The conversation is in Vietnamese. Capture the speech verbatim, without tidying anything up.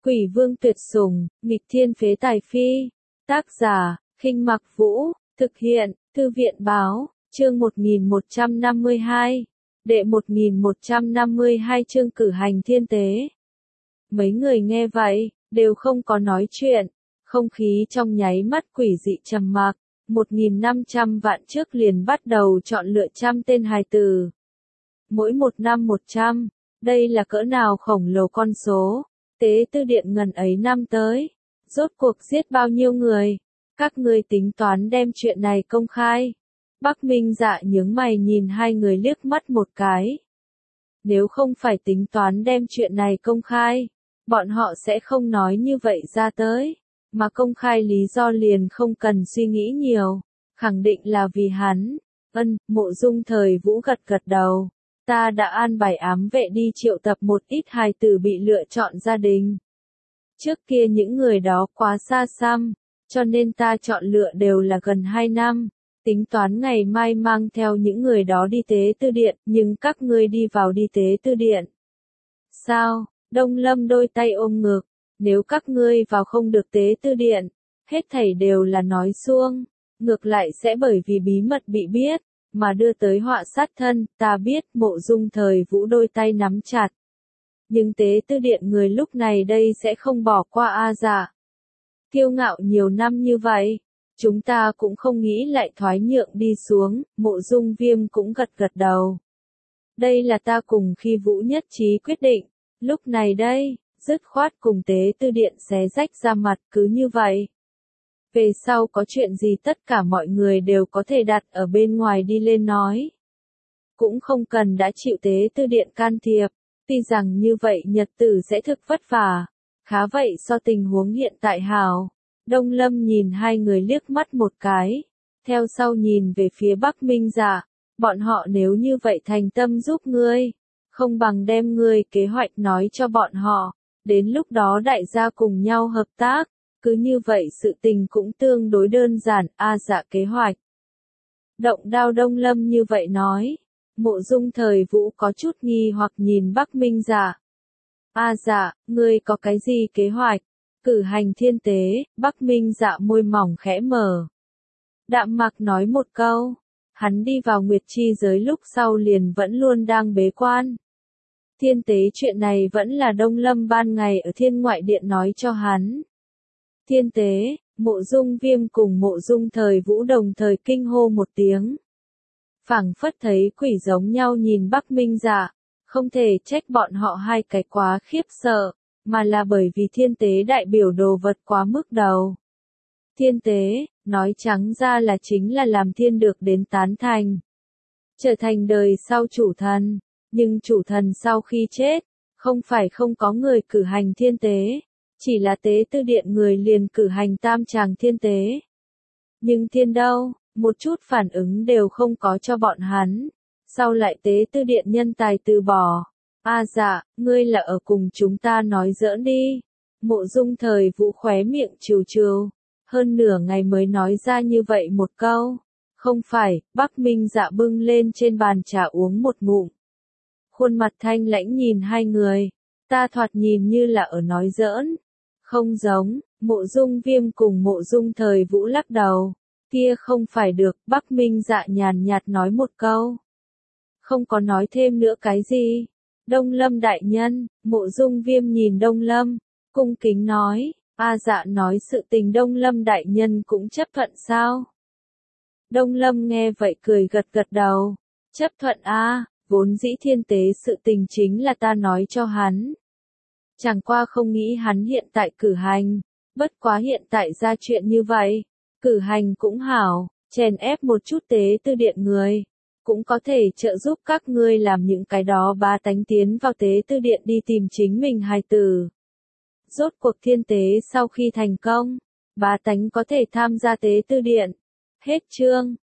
Quỷ vương tuyệt sủng, nghịch thiên phế tài phi. Tác giả, Khinh Mặc Vũ, thực hiện, Thư viện báo, chương một nghìn một trăm năm mươi hai. Đệ một nghìn một trăm năm mươi hai chương cử hành thiên tế. Mấy người nghe vậy, đều không có nói chuyện, không khí trong nháy mắt quỷ dị trầm mặc. một nghìn năm trăm vạn trước liền bắt đầu chọn lựa trăm tên hài tử. Mỗi một năm một trăm, đây là cỡ nào khổng lồ con số, tế tư điện ngần ấy năm tới, rốt cuộc giết bao nhiêu người, các ngươi tính toán đem chuyện này công khai. Bắc Minh Dạ nhướng mày nhìn hai người liếc mắt một cái. Nếu không phải tính toán đem chuyện này công khai, bọn họ sẽ không nói như vậy ra tới, mà công khai lý do liền không cần suy nghĩ nhiều, khẳng định là vì hắn. Ân, Mộ Dung Thời Vũ gật gật đầu. Ta đã an bài ám vệ đi triệu tập một ít hài tử bị lựa chọn gia đình. Trước kia những người đó quá xa xăm, cho nên ta chọn lựa đều là gần hai năm. Tính toán ngày mai mang theo những người đó đi tế tư điện, nhưng các ngươi đi vào đi tế tư điện. Sao? Đông Lâm đôi tay ôm ngực. Nếu các ngươi vào không được tế tư điện, hết thảy đều là nói suông. Ngược lại sẽ bởi vì bí mật bị biết, mà đưa tới họa sát thân. Ta biết. Mộ Dung Thời Vũ đôi tay nắm chặt. Nhưng tế tư điện người lúc này đây sẽ không bỏ qua A Dạ. Kiêu ngạo nhiều năm như vậy, chúng ta cũng không nghĩ lại thoái nhượng đi xuống. Mộ Dung Viêm cũng gật gật đầu. Đây là ta cùng Khi Vũ nhất trí quyết định. Lúc này đây, dứt khoát cùng tế tư điện xé rách ra mặt, cứ như vậy. Về sau có chuyện gì tất cả mọi người đều có thể đặt ở bên ngoài đi lên nói. Cũng không cần đã chịu tế tư điện can thiệp. Tuy rằng như vậy nhật tử sẽ thực vất vả. Khá vậy so tình huống hiện tại hảo. Đông Lâm nhìn hai người liếc mắt một cái. Theo sau nhìn về phía Bắc Minh Dạ. Bọn họ nếu như vậy thành tâm giúp ngươi, không bằng đem ngươi kế hoạch nói cho bọn họ. Đến lúc đó đại gia cùng nhau hợp tác. Cứ như vậy sự tình cũng tương đối đơn giản. A Dạ kế hoạch. Động Đao Đông Lâm như vậy nói. Mộ Dung Thời Vũ có chút nghi hoặc nhìn Bắc Minh Dạ. A Dạ, ngươi có cái gì kế hoạch? Cử hành thiên tế. Bắc Minh Dạ môi mỏng khẽ mở. Đạm Mạc nói một câu. Hắn đi vào Nguyệt Chi giới lúc sau liền vẫn luôn đang bế quan. Thiên tế chuyện này vẫn là Đông Lâm ban ngày ở Thiên Ngoại Điện nói cho hắn. Thiên tế, Mộ Dung Viêm cùng Mộ Dung Thời Vũ đồng thời kinh hô một tiếng. Phảng phất thấy quỷ giống nhau nhìn Bắc Minh Dạ, không thể trách bọn họ hai cái quá khiếp sợ, mà là bởi vì thiên tế đại biểu đồ vật quá mức đầu. Thiên tế, nói trắng ra là chính là làm thiên được đến tán thành. Trở thành đời sau chủ thần, nhưng chủ thần sau khi chết, không phải không có người cử hành thiên tế, chỉ là tế tư điện người liền cử hành tam tràng thiên tế. Nhưng thiên đâu? Một chút phản ứng đều không có cho bọn hắn. Sau lại tế tư điện nhân tài từ bỏ. A Dạ, ngươi là ở cùng chúng ta nói giỡn đi. Mộ Dung Thời Vũ khóe miệng trừ trừ. Hơn nửa ngày mới nói ra như vậy một câu. Không phải. Bắc Minh Dạ bưng lên trên bàn trà uống một ngụm. Khuôn mặt thanh lãnh nhìn hai người. Ta thoạt nhìn như là ở nói giỡn. Không giống. Mộ Dung Viêm cùng Mộ Dung Thời Vũ lắc đầu. Kia không phải được. Bắc Minh Dạ nhàn nhạt nói một câu. Không có nói thêm nữa cái gì. Đông Lâm đại nhân. Mộ Dung Viêm nhìn Đông Lâm, cung kính nói. A Dạ nói sự tình Đông Lâm đại nhân cũng chấp thuận sao? Đông Lâm nghe vậy cười gật gật đầu. Chấp thuận a, vốn dĩ thiên tế sự tình chính là ta nói cho hắn. Chẳng qua không nghĩ hắn hiện tại cử hành. Bất quá hiện tại ra chuyện như vậy. Cử hành cũng hảo, chèn ép một chút tế tư điện người. Cũng có thể trợ giúp các ngươi làm những cái đó bá tánh tiến vào tế tư điện đi tìm chính mình hài tử. Rốt cuộc thiên tế sau khi thành công, bá tánh có thể tham gia tế tư điện. Hết chương.